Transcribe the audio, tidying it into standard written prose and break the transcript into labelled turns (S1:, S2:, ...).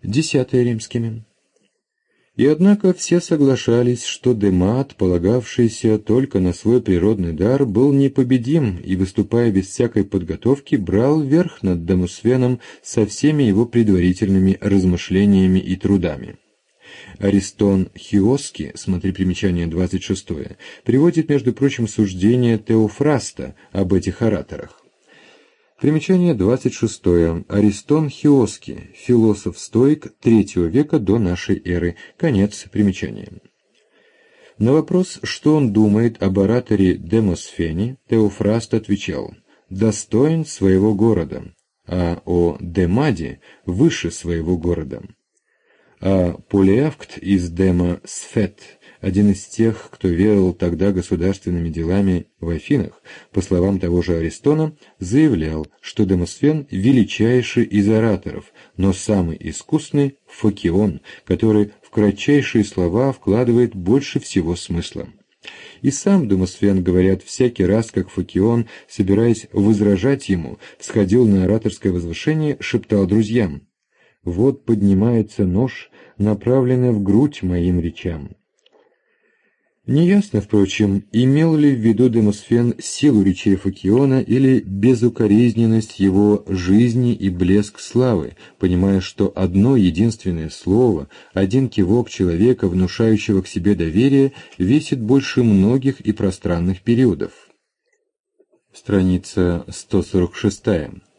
S1: 10 римскими. И однако все соглашались, что Демат, полагавшийся только на свой природный дар, был непобедим и, выступая без всякой подготовки, брал верх над Демосфеном со всеми его предварительными размышлениями и трудами. Аристон Хиоский, смотри примечание 26, приводит, между прочим, суждение Теофраста об этих ораторах. Примечание 26. Аристон Хиоский, философ-стоик III века до нашей эры. Конец примечания. На вопрос, что он думает об ораторе Демосфене, Теофраст отвечал: «Достоин своего города», а о Демаде – «выше своего города». А Полиавкт из Демосфет, один из тех, кто веровал тогда государственными делами в Афинах, по словам того же Аристона, заявлял, что Демосфен величайший из ораторов, но самый искусный – Фокион, который в кратчайшие слова вкладывает больше всего смысла. И сам Демосфен, говорят, всякий раз, как Фокион, собираясь возражать ему, всходил на ораторское возвышение, шептал друзьям: «Вот поднимается нож, направленный в грудь моим речам». Неясно, впрочем, имел ли в виду Демосфен силу речей Фокиона или безукоризненность его жизни и блеск славы, понимая, что одно единственное слово, один кивок человека, внушающего к себе доверие, весит больше многих и пространных периодов. Страница 146.